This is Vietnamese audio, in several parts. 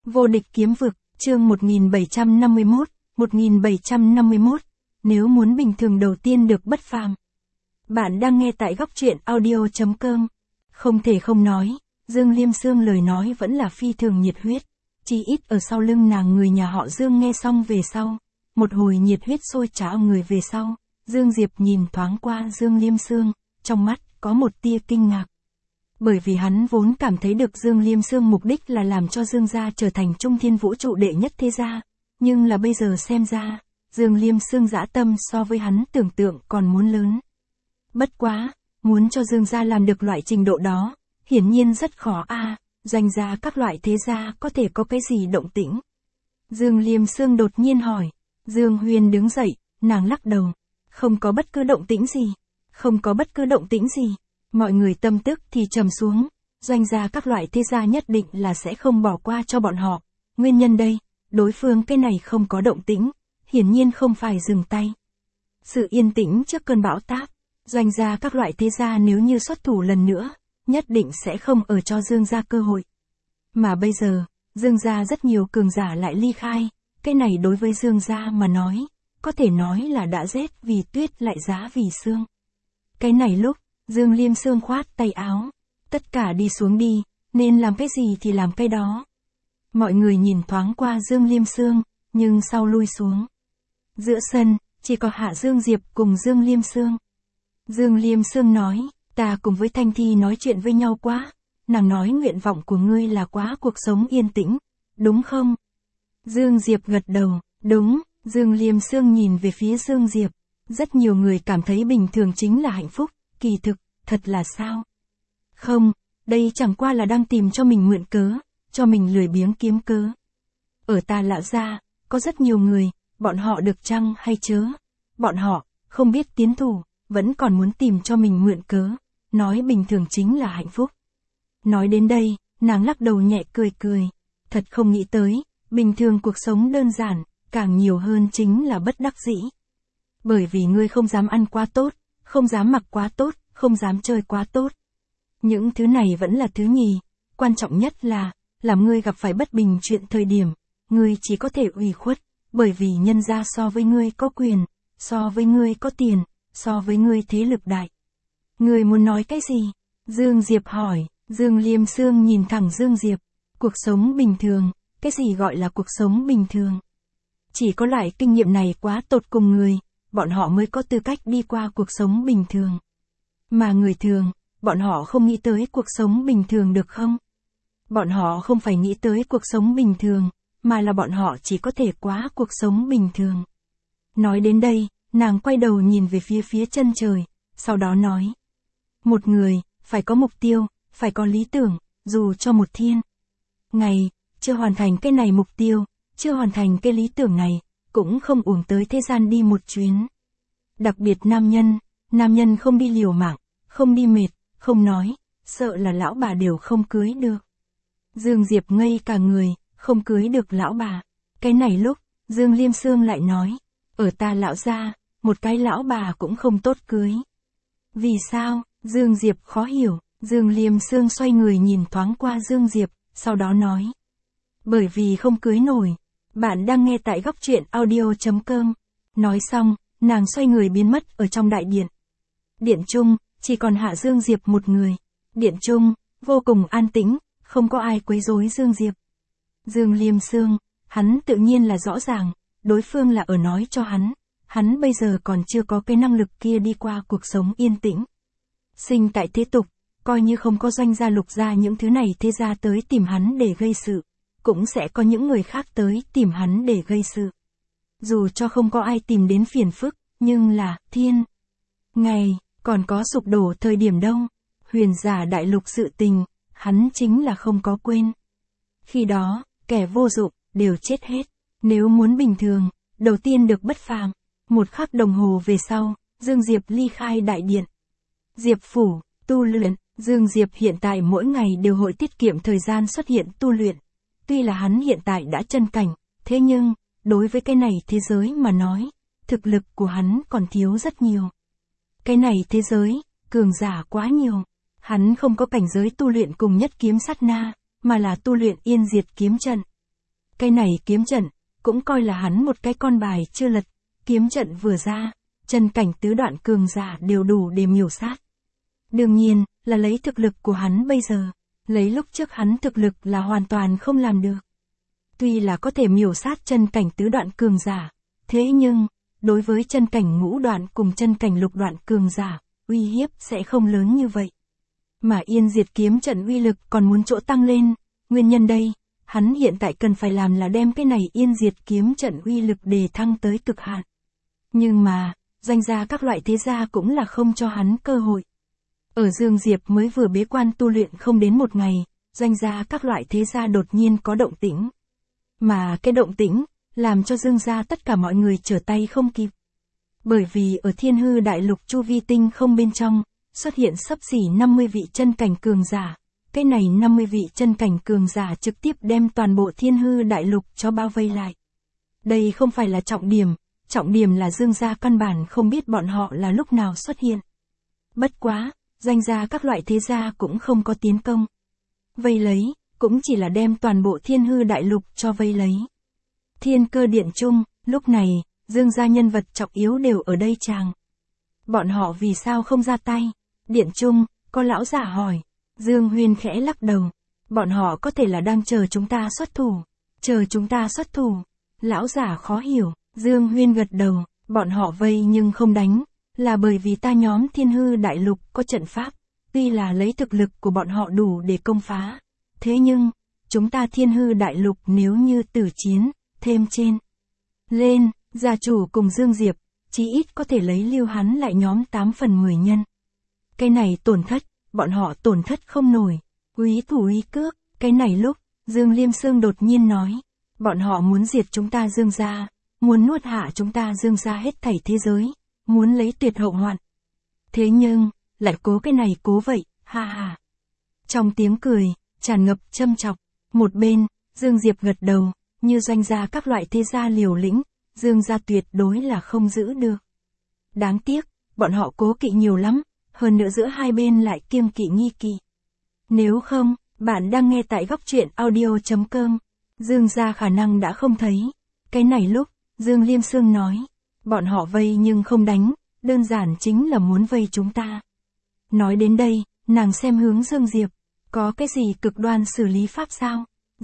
Vô địch kiếm vực, chương 1751, nếu muốn bình thường đầu tiên được bất phàm. Bạn đang nghe tại góc truyện audio.com. Không thể không nói, Dương Liêm Sương lời nói vẫn là phi thường nhiệt huyết. Chỉ ít ở sau lưng nàng người nhà họ Dương nghe xong về sau. Một hồi nhiệt huyết sôi trào người về sau. Dương Diệp nhìn thoáng qua Dương Liêm Sương, trong mắt có một tia kinh ngạc. Bởi vì hắn vốn cảm thấy được Dương Liêm Sương mục đích là làm cho Dương gia trở thành trung thiên vũ trụ đệ nhất thế gia. Nhưng là bây giờ xem ra, Dương Liêm Sương dã tâm so với hắn tưởng tượng còn muốn lớn. Bất quá, muốn cho Dương gia làm được loại trình độ đó, hiển nhiên rất khó a. Doanh gia các loại thế gia có thể có cái gì động tĩnh? Dương Liêm Sương đột nhiên hỏi. Dương Huyền đứng dậy, nàng lắc đầu. Không có bất cứ động tĩnh gì. Không có bất cứ động tĩnh gì. Mọi người tâm tức thì trầm xuống. Doanh gia các loại thế gia nhất định là sẽ không bỏ qua cho bọn họ. Nguyên nhân đây, đối phương cái này không có động tĩnh, hiển nhiên không phải dừng tay. Sự yên tĩnh trước cơn bão táp. Doanh gia các loại thế gia nếu như xuất thủ lần nữa, nhất định sẽ không ở cho Dương gia cơ hội. Mà bây giờ, Dương gia rất nhiều cường giả lại ly khai, cái này đối với Dương gia mà nói, có thể nói là đã rét vì tuyết lại giá vì sương. Cái này lúc, Dương Liêm Sương khoát tay áo, tất cả đi xuống đi, nên làm cái gì thì làm cái đó. Mọi người nhìn thoáng qua Dương Liêm Sương, nhưng sau lui xuống. Giữa sân, chỉ có Hạ Dương Diệp cùng Dương Liêm Sương. Dương Liêm Sương nói, ta cùng với Thanh Thi nói chuyện với nhau quá, nàng nói nguyện vọng của ngươi là quá cuộc sống yên tĩnh, đúng không? Dương Diệp gật đầu, đúng. Dương Liêm Sương nhìn về phía Dương Diệp, rất nhiều người cảm thấy bình thường chính là hạnh phúc, kỳ thực, thật là sao? Không, đây chẳng qua là đang tìm cho mình mượn cớ, cho mình lười biếng kiếm cớ. Ở ta lão gia, có rất nhiều người, bọn họ được chăng hay chớ? Bọn họ, không biết tiến thủ, vẫn còn muốn tìm cho mình mượn cớ, nói bình thường chính là hạnh phúc. Nói đến đây, nàng lắc đầu nhẹ cười cười, thật không nghĩ tới, bình thường cuộc sống đơn giản, càng nhiều hơn chính là bất đắc dĩ. Bởi vì ngươi không dám ăn quá tốt, không dám mặc quá tốt, không dám chơi quá tốt. Những thứ này vẫn là thứ nhì, quan trọng nhất là, làm ngươi gặp phải bất bình chuyện thời điểm, ngươi chỉ có thể ủy khuất, bởi vì nhân gia so với ngươi có quyền, so với ngươi có tiền, so với ngươi thế lực đại. Ngươi muốn nói cái gì? Dương Diệp hỏi. Dương Liêm Sương nhìn thẳng Dương Diệp. Cuộc sống bình thường, cái gì gọi là cuộc sống bình thường? Chỉ có loại kinh nghiệm này quá tột cùng người, bọn họ mới có tư cách đi qua cuộc sống bình thường. Mà người thường, bọn họ không nghĩ tới cuộc sống bình thường được không? Bọn họ không phải nghĩ tới cuộc sống bình thường, mà là bọn họ chỉ có thể quá cuộc sống bình thường. Nói đến đây, nàng quay đầu nhìn về phía chân trời, sau đó nói. Một người, phải có mục tiêu, phải có lý tưởng, dù cho một thiên ngày, chưa hoàn thành cái này mục tiêu, chưa hoàn thành cái lý tưởng này, cũng không uổng tới thế gian đi một chuyến. Đặc biệt nam nhân không đi liều mạng, không đi mệt, không nói, sợ là lão bà đều không cưới được. Dương Diệp ngây cả người, không cưới được lão bà. Cái này lúc, Dương Liêm Sương lại nói, ở ta lão gia, một cái lão bà cũng không tốt cưới. Vì sao? Dương Diệp khó hiểu. Dương Liêm Sương xoay người nhìn thoáng qua Dương Diệp, sau đó nói. Bởi vì không cưới nổi. Bạn đang nghe tại góc truyện audio.com. Nói xong, nàng xoay người biến mất ở trong đại điện. Điện trung, chỉ còn Hạ Dương Diệp một người. Điện trung, vô cùng an tĩnh, không có ai quấy rối Dương Diệp. Dương Liêm Sương, hắn tự nhiên là rõ ràng, đối phương là ở nói cho hắn bây giờ còn chưa có cái năng lực kia đi qua cuộc sống yên tĩnh. Sinh tại thế tục, coi như không có Doanh gia Lục gia những thứ này thế gia tới tìm hắn để gây sự, cũng sẽ có những người khác tới tìm hắn để gây sự. Dù cho không có ai tìm đến phiền phức, nhưng là, thiên ngày, còn có sụp đổ thời điểm đâu, huyền giả đại lục sự tình, hắn chính là không có quên. Khi đó, kẻ vô dụng, đều chết hết. Nếu muốn bình thường, đầu tiên được bất phàm. Một khắc đồng hồ về sau, Dương Diệp ly khai đại điện. Diệp phủ, tu luyện. Dương Diệp hiện tại mỗi ngày đều hội tiết kiệm thời gian xuất hiện tu luyện. Tuy là hắn hiện tại đã chân cảnh, thế nhưng, đối với cái này thế giới mà nói, thực lực của hắn còn thiếu rất nhiều. Cái này thế giới, cường giả quá nhiều. Hắn không có cảnh giới tu luyện cùng nhất kiếm sát na, mà là tu luyện yên diệt kiếm trận. Cái này kiếm trận, cũng coi là hắn một cái con bài chưa lật, kiếm trận vừa ra, chân cảnh tứ đoạn cường giả đều đủ để miểu sát. Đương nhiên, là lấy thực lực của hắn bây giờ, lấy lúc trước hắn thực lực là hoàn toàn không làm được. Tuy là có thể miểu sát chân cảnh tứ đoạn cường giả, thế nhưng, đối với chân cảnh ngũ đoạn cùng chân cảnh lục đoạn cường giả, uy hiếp sẽ không lớn như vậy. Mà Yên Diệt kiếm trận uy lực còn muốn chỗ tăng lên, nguyên nhân đây, hắn hiện tại cần phải làm là đem cái này Yên Diệt kiếm trận uy lực đề thăng tới cực hạn. Nhưng mà, danh gia các loại thế gia cũng là không cho hắn cơ hội. Ở Dương Diệp mới vừa bế quan tu luyện không đến một ngày, danh gia các loại thế gia đột nhiên có động tĩnh. Mà cái động tĩnh, làm cho Dương gia tất cả mọi người trở tay không kịp. Bởi vì ở Thiên Hư Đại Lục chu vi tinh không bên trong, xuất hiện xấp xỉ 50 vị chân cảnh cường giả. Cái này 50 vị chân cảnh cường giả trực tiếp đem toàn bộ Thiên Hư Đại Lục cho bao vây lại. Đây không phải là trọng điểm là Dương gia căn bản không biết bọn họ là lúc nào xuất hiện. Bất quá, danh gia các loại thế gia cũng không có tiến công. Vây lấy, cũng chỉ là đem toàn bộ Thiên Hư Đại Lục cho vây lấy. Thiên Cơ Điện chung, lúc này, Dương gia nhân vật trọng yếu đều ở đây chàng. Bọn họ vì sao không ra tay? Điện chung, có lão giả hỏi. Dương Huyên khẽ lắc đầu. Bọn họ có thể là đang chờ chúng ta xuất thủ. Chờ chúng ta xuất thủ. Lão giả khó hiểu. Dương Huyên gật đầu. Bọn họ vây nhưng không đánh. Là bởi vì ta nhóm Thiên Hư Đại Lục có trận pháp. Tuy là lấy thực lực của bọn họ đủ để công phá. Thế nhưng, chúng ta Thiên Hư Đại Lục nếu như tử chiến, thêm trên. Lên, gia chủ cùng Dương Diệp, chí ít có thể lấy lưu hắn lại nhóm 8 phần 10 nhân. Cái này tổn thất, bọn họ tổn thất không nổi. Úy thủ úy cước, cái này lúc, Dương Liêm Sương đột nhiên nói. Bọn họ muốn diệt chúng ta Dương gia, muốn nuốt hạ chúng ta Dương gia hết thảy thế giới, muốn lấy tuyệt hậu hoạn. Thế nhưng, lại cố cái này cố vậy, ha ha. Trong tiếng cười, tràn ngập châm chọc, một bên, Dương Diệp gật đầu, như doanh gia các loại thế gia liều lĩnh, Dương gia tuyệt đối là không giữ được. Đáng tiếc, bọn họ cố kỵ nhiều lắm, hơn nữa giữa hai bên lại kiêng kỵ nghi kỵ. Nếu không, bạn đang nghe tại góc truyện audio.com, Dương gia khả năng đã không thấy. Cái này lúc, Dương Liêm Sương nói, bọn họ vây nhưng không đánh, đơn giản chính là muốn vây chúng ta. Nói đến đây, nàng xem hướng Dương Diệp, có cái gì cực đoan xử lý pháp sao?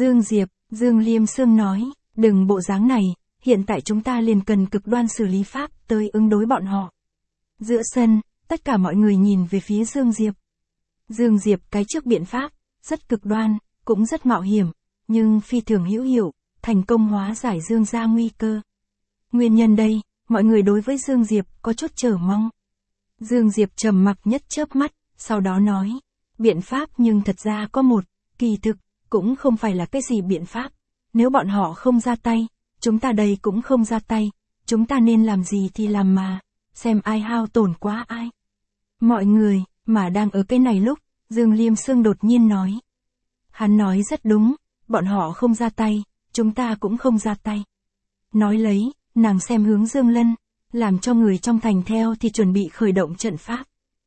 Dương Liêm Sương nói, đừng bộ dáng này, hiện tại chúng ta liền cần cực đoan xử lý pháp tới ứng đối bọn họ. Giữa sân, tất cả mọi người nhìn về phía Dương Diệp. Dương Diệp cái trước biện pháp, rất cực đoan, cũng rất mạo hiểm, nhưng phi thường hữu hiệu, thành công hóa giải Dương gia nguy cơ. Nguyên nhân đây, mọi người đối với Dương Diệp có chút chờ mong. Dương Diệp trầm mặc nhất chớp mắt, sau đó nói, biện pháp nhưng thật ra có một, kỳ thực, cũng không phải là cái gì biện pháp. Nếu bọn họ không ra tay, chúng ta đây cũng không ra tay, chúng ta nên làm gì thì làm mà, xem ai hao tổn quá ai. Mọi người, mà đang ở cái này lúc, Dương Liêm Sương đột nhiên nói. Hắn nói rất đúng, bọn họ không ra tay, chúng ta cũng không ra tay. Nói lấy, nàng xem hướng Dương Lân, làm cho người trong thành theo thì chuẩn bị khởi động trận pháp.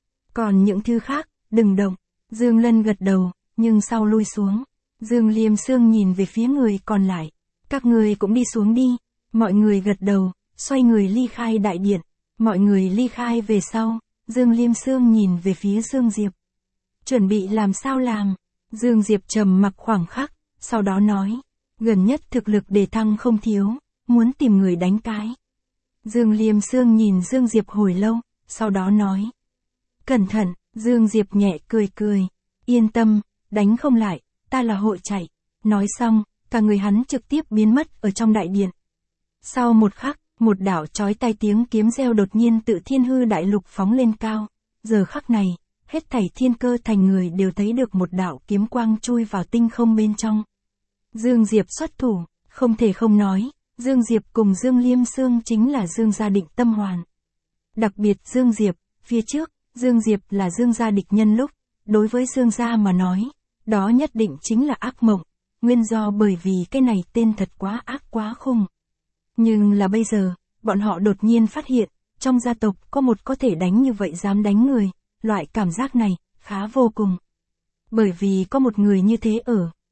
Còn những thứ khác, đừng động. Dương Lân gật đầu, nhưng sau lui xuống. Dương Liêm Sương nhìn về phía người còn lại. Các người cũng đi xuống đi. Mọi người gật đầu, xoay người ly khai đại điện. Mọi người ly khai về sau, Dương Liêm Sương nhìn về phía Dương Diệp. Chuẩn bị làm sao làm? Dương Diệp trầm mặc khoảng khắc, sau đó nói. Gần nhất thực lực đề thăng không thiếu, muốn tìm người đánh cái. Dương Liêm Sương nhìn Dương Diệp hồi lâu, sau đó nói. Cẩn thận, Dương Diệp nhẹ cười cười. Yên tâm, đánh không lại, ta là hội chạy. Nói xong, cả người hắn trực tiếp biến mất ở trong đại điện. Sau một khắc, một đạo chói tai tiếng kiếm reo đột nhiên tự Thiên Hư Đại Lục phóng lên cao. Giờ khắc này, hết thảy thiên cơ thành người đều thấy được một đạo kiếm quang chui vào tinh không bên trong. Dương Diệp xuất thủ, không thể không nói, Dương Diệp cùng Dương Liêm Sương chính là Dương gia định tâm hoàn. Đặc biệt Dương Diệp, phía trước, Dương Diệp là Dương gia địch nhân lúc, đối với Dương gia mà nói, đó nhất định chính là ác mộng, nguyên do bởi vì cái này tên thật quá ác quá khủng. Nhưng là bây giờ, bọn họ đột nhiên phát hiện, trong gia tộc có một có thể đánh như vậy dám đánh người, loại cảm giác này, khá vô cùng. Bởi vì có một người như thế ở,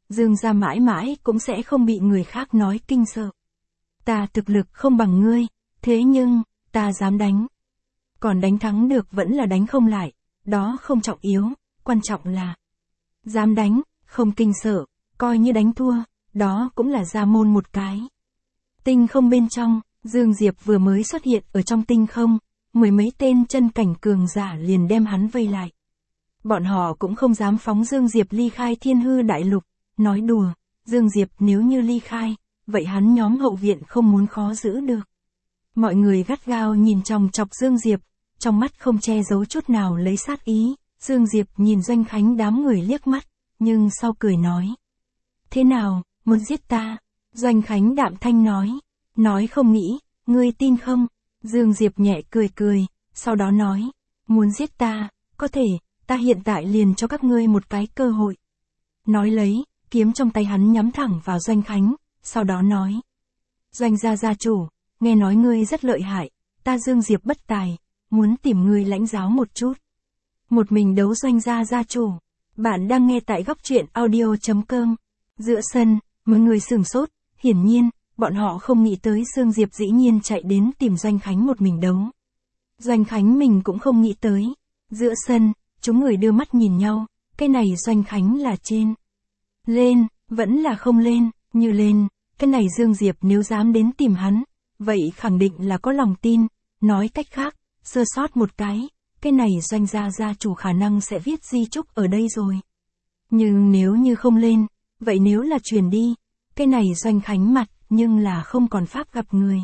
Dương gia mãi mãi cũng sẽ không bị người khác nói kinh sợ. Ta thực lực không bằng ngươi, thế nhưng, ta dám đánh. Còn đánh thắng được vẫn là đánh không lại, đó không trọng yếu, quan trọng là dám đánh, không kinh sợ, coi như đánh thua, đó cũng là ra môn một cái. Tinh không bên trong, Dương Diệp vừa mới xuất hiện ở trong tinh không, mười mấy tên chân cảnh cường giả liền đem hắn vây lại. Bọn họ cũng không dám phóng Dương Diệp ly khai Thiên Hư Đại Lục, nói đùa, Dương Diệp nếu như ly khai, vậy hắn nhóm hậu viện không muốn khó giữ được. Mọi người gắt gao nhìn chòng chọc Dương Diệp, trong mắt không che giấu chút nào lấy sát ý. Dương Diệp nhìn Doanh Khánh đám người liếc mắt, nhưng sau cười nói. Thế nào, muốn giết ta? Doanh Khánh đạm thanh nói không nghĩ, ngươi tin không? Dương Diệp nhẹ cười cười, sau đó nói, muốn giết ta, có thể, ta hiện tại liền cho các ngươi một cái cơ hội. Nói lấy, kiếm trong tay hắn nhắm thẳng vào Doanh Khánh, sau đó nói. Doanh gia gia chủ, nghe nói ngươi rất lợi hại, ta Dương Diệp bất tài, muốn tìm ngươi lãnh giáo một chút. Một mình đấu Doanh gia gia chủ. Bạn đang nghe tại góc truyện audio.com. Giữa sân, mọi người sửng sốt, hiển nhiên, bọn họ không nghĩ tới Dương Diệp dĩ nhiên chạy đến tìm Doanh Khánh một mình đấu. Doanh Khánh mình cũng không nghĩ tới. Giữa sân, chúng người đưa mắt nhìn nhau, cái này Doanh Khánh là trên. Lên, vẫn là không lên, như lên, cái này Dương Diệp nếu dám đến tìm hắn, vậy khẳng định là có lòng tin, nói cách khác, sơ sót một cái này Doanh gia gia chủ khả năng sẽ viết di chúc ở đây rồi. Nhưng nếu như không lên, vậy nếu là truyền đi, cái này Doanh Khánh mặt, nhưng là không còn pháp gặp người.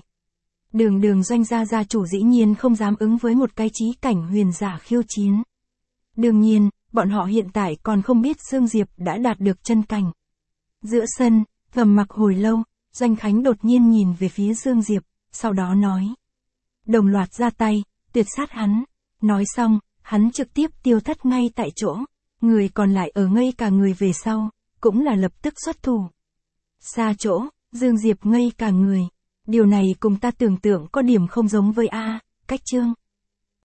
Đường Doanh gia gia chủ dĩ nhiên không dám ứng với một cái chí cảnh huyền giả khiêu chiến. Đương nhiên, bọn họ hiện tại còn không biết Dương Diệp đã đạt được chân cảnh. Giữa sân, trầm mặc hồi lâu, Doanh Khánh đột nhiên nhìn về phía Dương Diệp, sau đó nói. Đồng loạt ra tay, tuyệt sát hắn. Nói xong, hắn trực tiếp tiêu thất ngay tại chỗ. Người còn lại ở ngây cả người về sau, cũng là lập tức xuất thủ. Xa chỗ, Dương Diệp ngây cả người. Điều này cùng ta tưởng tượng có điểm không giống với A, cách chương.